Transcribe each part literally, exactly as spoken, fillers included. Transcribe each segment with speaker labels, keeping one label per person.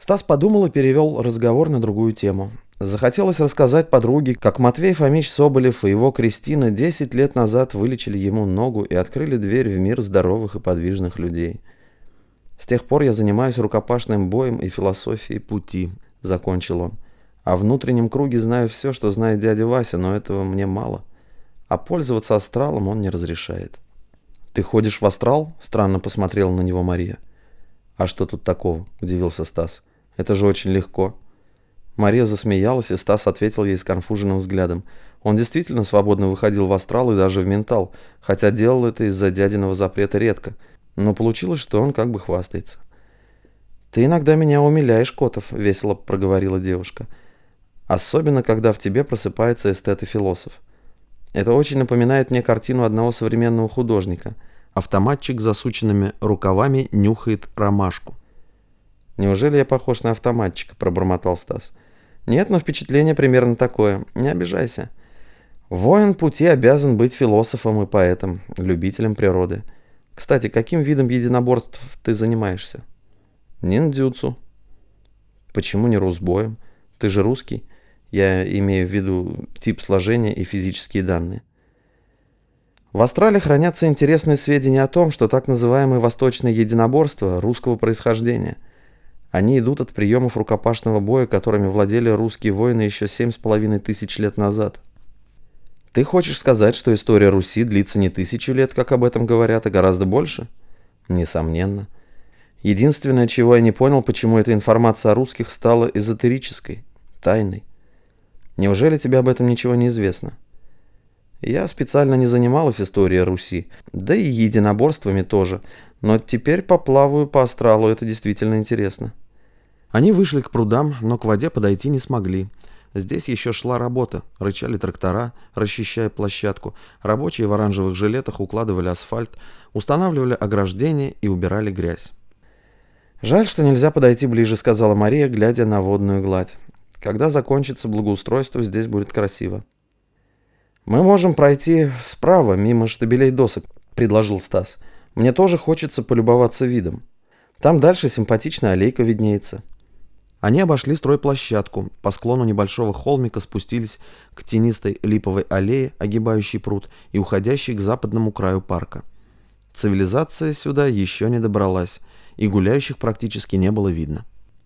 Speaker 1: Стас подумал и перевел разговор на другую тему. Захотелось рассказать подруге, как Матвей Фомич Соболев и его Кристина десять лет назад вылечили ему ногу и открыли дверь в мир здоровых и подвижных людей. «С тех пор я занимаюсь рукопашным боем и философией пути», — закончил он. «О внутреннем круге знаю все, что знает дядя Вася, но этого мне мало. А пользоваться астралом он не разрешает». «Ты ходишь в астрал?» — странно посмотрела на него Мария. «А что тут такого?» — удивился Стас. «Это же очень легко». Мария засмеялась, и Стас ответил ей сконфуженным взглядом. Он действительно свободно выходил в астрал и даже в ментал, хотя делал это из-за дядиного запрета редко. Но получилось, что он как бы хвастается. «Ты иногда меня умиляешь, Котов», — весело проговорила девушка. «Особенно, когда в тебе просыпается эстет и философ. Это очень напоминает мне картину одного современного художника. Автоматчик с засученными рукавами нюхает ромашку». «Неужели я похож на автоматчика?» — пробормотал Стас. «Нет, но впечатление примерно такое. Не обижайся. Воин пути обязан быть философом и поэтом, любителем природы. Кстати, каким видом единоборств ты занимаешься?» «Ниндзюцу». «Почему не русбоем? Ты же русский. Я имею в виду тип сложения и физические данные». В астрале хранятся интересные сведения о том, что так называемые восточные единоборства русского происхождения. Они идут от приемов рукопашного боя, которыми владели русские воины еще семь с половиной тысяч лет назад. Ты хочешь сказать, что история Руси длится не тысячу лет, как об этом говорят, а гораздо больше? Несомненно. Единственное, чего я не понял, почему эта информация о русских стала эзотерической, тайной. Неужели тебе об этом ничего не известно? Я специально не занималась историей Руси, да и единоборствами тоже, но теперь поплаваю по астралу, это действительно интересно. Они вышли к прудам, но к воде подойти не смогли. Здесь еще шла работа, рычали трактора, расчищая площадку, рабочие в оранжевых жилетах укладывали асфальт, устанавливали ограждения и убирали грязь. «Жаль, что нельзя подойти ближе», — сказала Мария, глядя на водную гладь. «Когда закончится благоустройство, здесь будет красиво». «Мы можем пройти справа, мимо штабелей досок», — предложил Стас. «Мне тоже хочется полюбоваться видом. Там дальше симпатичная аллейка виднеется». Они обошли стройплощадку, по склону небольшого холмика спустились к тенистой липовой аллее, огибающей пруд, и уходящей к западному краю парка. Цивилизация сюда еще не добралась, и гуляющих практически не было видно.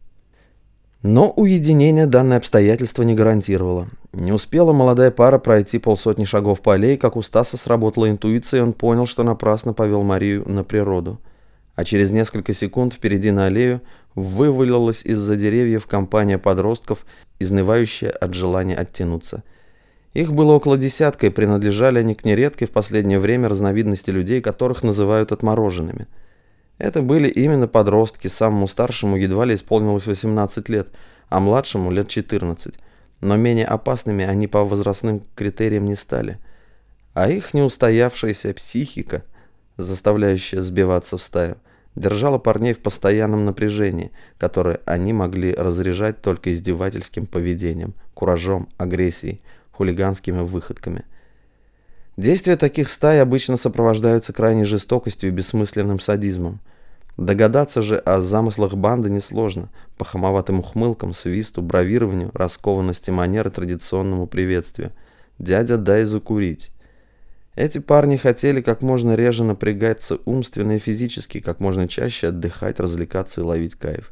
Speaker 1: Но уединение данное обстоятельство не гарантировало. Не успела молодая пара пройти полсотни шагов по аллее, как у Стаса сработала интуиция, и он понял, что напрасно повел Марию на природу. А через несколько секунд впереди на аллею вывалилась из-за деревьев компания подростков, изнывающая от желания оттянуться. Их было около десятка, и принадлежали они к нередкой в последнее время разновидности людей, которых называют отмороженными. Это были именно подростки, самому старшему едва ли исполнилось восемнадцать лет, а младшему лет четырнадцать. Но менее опасными они по возрастным критериям не стали. А их неустоявшаяся психика, заставляющая сбиваться в стаю, держала парней в постоянном напряжении, которое они могли разряжать только издевательским поведением, куражом, агрессией, хулиганскими выходками. Действия таких стай обычно сопровождаются крайней жестокостью и бессмысленным садизмом. Догадаться же о замыслах банды несложно, по хамоватым ухмылкам, свисту, бравированию, раскованности манер и традиционному приветствию. «Дядя, дай закурить». Эти парни хотели как можно реже напрягаться умственно и физически, как можно чаще отдыхать, развлекаться и ловить кайф.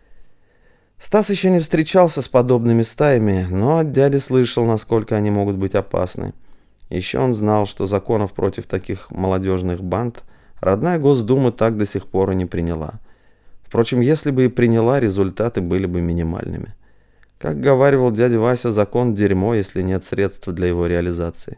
Speaker 1: Стас еще не встречался с подобными стаями, но от дяди слышал, насколько они могут быть опасны. Еще он знал, что законов против таких молодежных банд родная Госдума так до сих пор и не приняла. Впрочем, если бы и приняла, результаты были бы минимальными. Как говаривал дядя Вася, закон – дерьмо, если нет средств для его реализации.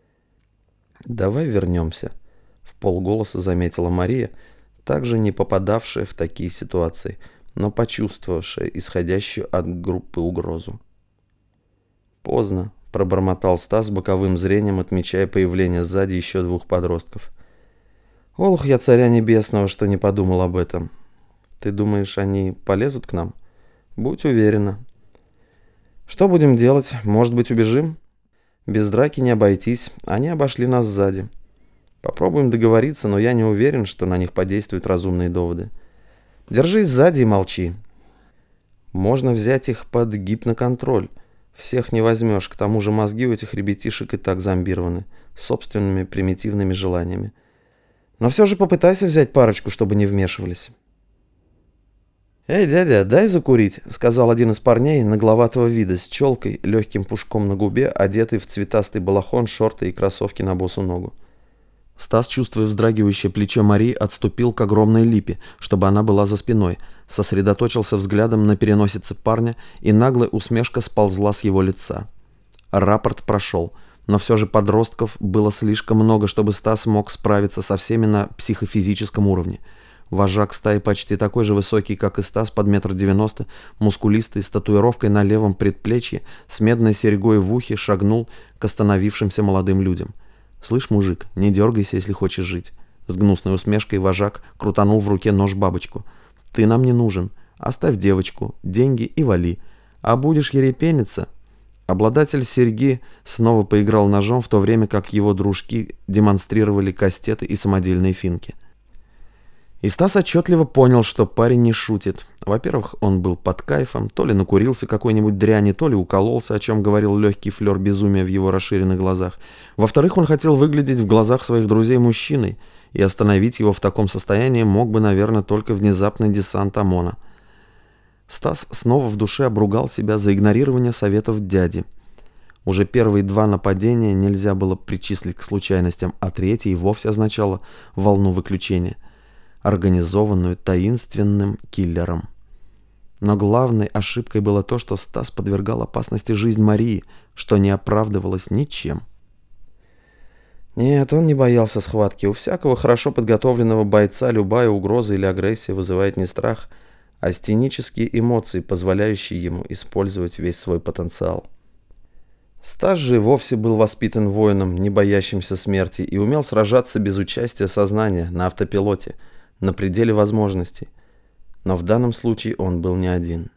Speaker 1: «Давай вернемся», — вполголоса заметила Мария, также не попадавшая в такие ситуации, но почувствовавшая исходящую от группы угрозу. «Поздно», — пробормотал Стас боковым зрением, отмечая появление сзади еще двух подростков. «Олух я царя небесного, что не подумал об этом. Ты думаешь, они полезут к нам? Будь уверена». «Что будем делать? Может быть, убежим?» «Без драки не обойтись. Они обошли нас сзади. Попробуем договориться, но я не уверен, что на них подействуют разумные доводы. Держись сзади и молчи». Можно взять их под гипноконтроль. Всех не возьмешь, к тому же мозги у этих ребятишек и так зомбированы, собственными примитивными желаниями. Но все же попытайся взять парочку, чтобы не вмешивались. «Эй, дядя, дай закурить», — сказал один из парней нагловатого вида с челкой, легким пушком на губе, одетый в цветастый балахон, шорты и кроссовки на босу ногу. Стас, чувствуя вздрагивающее плечо Марии, отступил к огромной липе, чтобы она была за спиной, сосредоточился взглядом на переносице парня, и наглая усмешка сползла с его лица. Рапорт прошел, но все же подростков было слишком много, чтобы Стас мог справиться со всеми на психофизическом уровне. Вожак стаи почти такой же высокий, как и Стас, под метр девяносто, мускулистый, с татуировкой на левом предплечье, с медной серьгой в ухе, шагнул к остановившимся молодым людям. «Слышь, мужик, не дергайся, если хочешь жить». С гнусной усмешкой вожак крутанул в руке нож-бабочку. «Ты нам не нужен. Оставь девочку, деньги и вали. А будешь ерепениться...» Обладатель серьги снова поиграл ножом, в то время как его дружки демонстрировали кастеты и самодельные финки. И Стас отчетливо понял, что парень не шутит. Во-первых, он был под кайфом, то ли накурился какой-нибудь дряни, то ли укололся, о чем говорил легкий флер безумия в его расширенных глазах. Во-вторых, он хотел выглядеть в глазах своих друзей мужчиной, и остановить его в таком состоянии мог бы, наверное, только внезапный десант ОМОНа. Стас снова в душе обругал себя за игнорирование советов дяди. Уже первые два нападения нельзя было причислить к случайностям, а третье и вовсе означало волну выключения, организованную таинственным киллером. Но главной ошибкой было то, что Стас подвергал опасности жизнь Марии, что не оправдывалось ничем. Нет, он не боялся схватки. У всякого хорошо подготовленного бойца любая угроза или агрессия вызывает не страх, а стенические эмоции, позволяющие ему использовать весь свой потенциал. Стас же вовсе был воспитан воином, не боящимся смерти, и умел сражаться без участия сознания, на автопилоте, на пределе возможностей. Но в данном случае он был не один.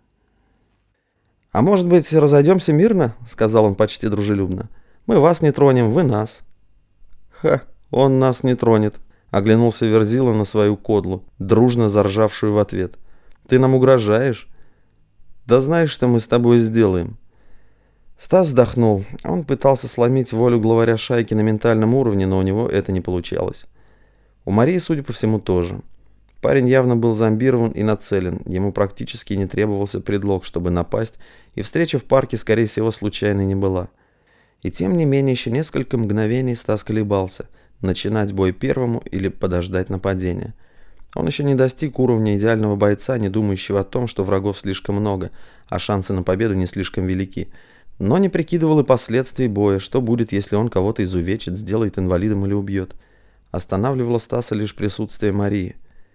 Speaker 1: «А может быть, разойдемся мирно?» — сказал он почти дружелюбно. «Мы вас не тронем, вы нас». «Ха, он нас не тронет», — оглянулся Верзила на свою кодлу, дружно заржавшую в ответ. «Ты нам угрожаешь?» «Да знаешь, что мы с тобой сделаем?» Стас вздохнул. Он пытался сломить волю главаря шайки на ментальном уровне, но у него это не получалось. У Марии, судя по всему, тоже. Парень явно был зомбирован и нацелен, ему практически не требовался предлог, чтобы напасть, и встреча в парке, скорее всего, случайной не была. И тем не менее, еще несколько мгновений Стас колебался, начинать бой первому или подождать нападения. Он еще не достиг уровня идеального бойца, не думающего о том, что врагов слишком много, а шансы на победу не слишком велики, но не прикидывал и последствий боя, что будет, если он кого-то изувечит, сделает инвалидом или убьет. Останавливало Стаса лишь присутствие Марии.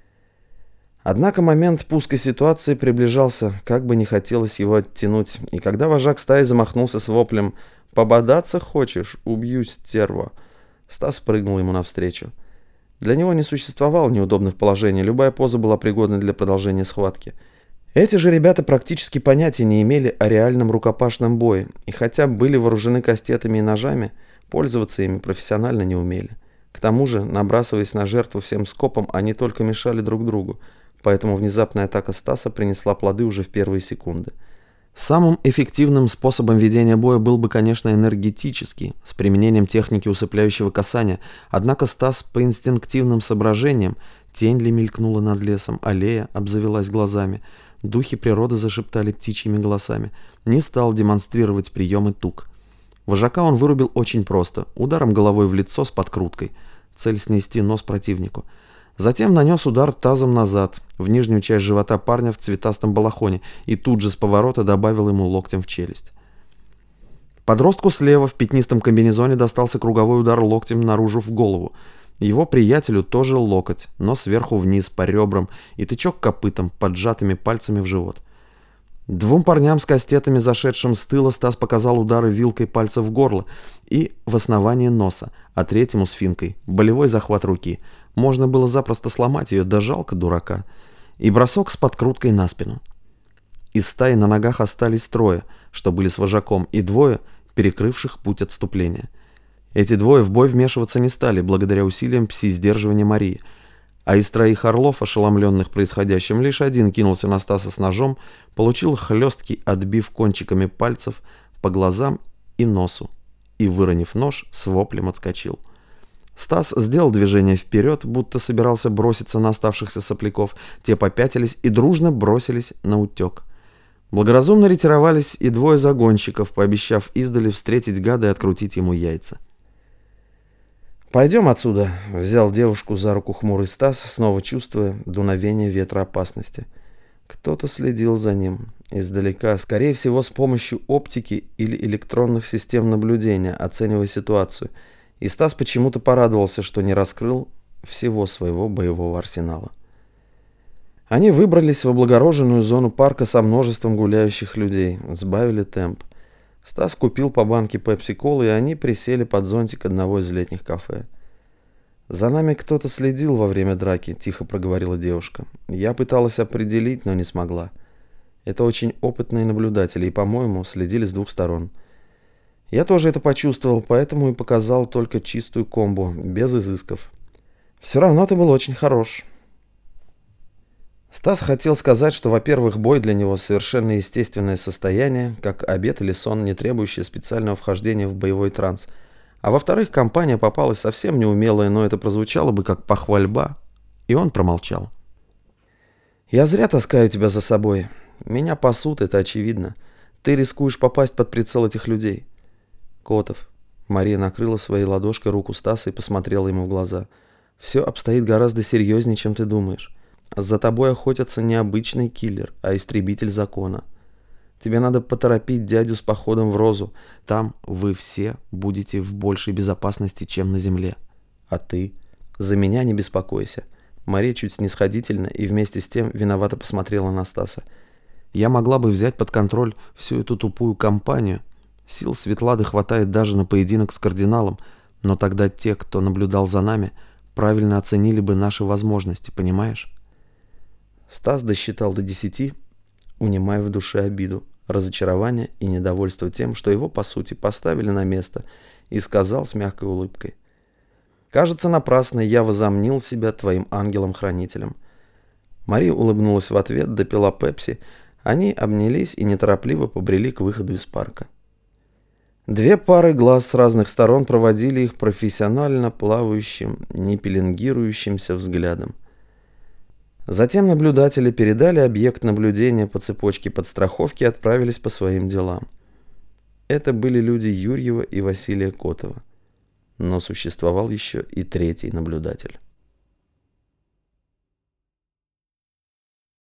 Speaker 1: Однако момент пуска ситуации приближался, как бы не хотелось его оттянуть, и когда вожак стаи замахнулся с воплем «Пободаться хочешь? Убью, стерва!», Стас прыгнул ему навстречу. Для него не существовало неудобных положений, любая поза была пригодна для продолжения схватки. Эти же ребята практически понятия не имели о реальном рукопашном бое, и хотя были вооружены кастетами и ножами, пользоваться ими профессионально не умели. К тому же, набрасываясь на жертву всем скопом, они только мешали друг другу, поэтому внезапная атака Стаса принесла плоды уже в первые секунды. Самым эффективным способом ведения боя был бы, конечно, энергетический, с применением техники усыпляющего касания, однако Стас по инстинктивным соображениям, тень ли мелькнула над лесом, аллея обзавелась глазами, духи природы зашептали птичьими голосами, не стал демонстрировать приемы тук. Вожака он вырубил очень просто, ударом головой в лицо с подкруткой, цель снести нос противнику. Затем нанес удар тазом назад, в нижнюю часть живота парня в цветастом балахоне, и тут же с поворота добавил ему локтем в челюсть. Подростку слева в пятнистом комбинезоне достался круговой удар локтем наружу в голову. Его приятелю тоже локоть, но сверху вниз по ребрам, и тычок копытом, поджатыми пальцами в живот. Двум парням с кастетами, зашедшим с тыла, Стас показал удары вилкой пальца в горло и в основание носа, а третьему с финкой – болевой захват руки. Можно было запросто сломать ее, да жалко дурака. И бросок с подкруткой на спину. Из стаи на ногах остались трое, что были с вожаком, и двое, перекрывших путь отступления. Эти двое в бой вмешиваться не стали, благодаря усилиям пси-сдерживания Марии. А из троих орлов, ошеломленных происходящим, лишь один кинулся на Стаса с ножом, получил хлесткий отбив кончиками пальцев по глазам и носу и, выронив нож, с воплем отскочил. Стас сделал движение вперед, будто собирался броситься на оставшихся сопляков. Те попятились и дружно бросились на утек. Благоразумно ретировались и двое загонщиков, пообещав издали встретить гада и открутить ему яйца. «Пойдем отсюда», — взял девушку за руку хмурый Стас, снова чувствуя дуновение ветра опасности. Кто-то следил за ним издалека, скорее всего, с помощью оптики или электронных систем наблюдения, оценивая ситуацию. И Стас почему-то порадовался, что не раскрыл всего своего боевого арсенала. Они выбрались в облагороженную зону парка со множеством гуляющих людей, сбавили темп. Стас купил по банке пепси-колы, и они присели под зонтик одного из летних кафе. «За нами кто-то следил во время драки», — тихо проговорила девушка. «Я пыталась определить, но не смогла. Это очень опытные наблюдатели, и, по-моему, следили с двух сторон. Я тоже это почувствовал, поэтому и показал только чистую комбо, без изысков. Все равно ты был очень хорош». Стас хотел сказать, что, во-первых, бой для него совершенно естественное состояние, как обед или сон, не требующий специального вхождения в боевой транс. А во-вторых, компания попалась совсем неумелая, но это прозвучало бы как похвальба, и он промолчал. «Я зря таскаю тебя за собой. Меня пасут, это очевидно. Ты рискуешь попасть под прицел этих людей». «Котов». Мария накрыла своей ладошкой руку Стаса и посмотрела ему в глаза. «Все обстоит гораздо серьезнее, чем ты думаешь. За тобой охотятся не обычный киллер, а истребитель закона. Тебе надо поторопить дядю с походом в Розу. Там вы все будете в большей безопасности, чем на земле. А ты? За меня не беспокойся». Мария чуть снисходительно и вместе с тем виновато посмотрела на Стаса. «Я могла бы взять под контроль всю эту тупую компанию. Сил Светлады хватает даже на поединок с кардиналом, но тогда те, кто наблюдал за нами, правильно оценили бы наши возможности, понимаешь?» Стас досчитал до десяти, унимая в душе обиду, разочарование и недовольство тем, что его, по сути, поставили на место, и сказал с мягкой улыбкой: «Кажется, напрасно я возомнил себя твоим ангелом-хранителем». Мария улыбнулась в ответ, допила пепси, они обнялись и неторопливо побрели к выходу из парка. Две пары глаз с разных сторон проводили их профессионально плавающим, не пеленгирующимся взглядом. Затем наблюдатели передали объект наблюдения по цепочке подстраховки и отправились по своим делам. Это были люди Юрьева и Василия Котова. Но существовал еще и третий наблюдатель.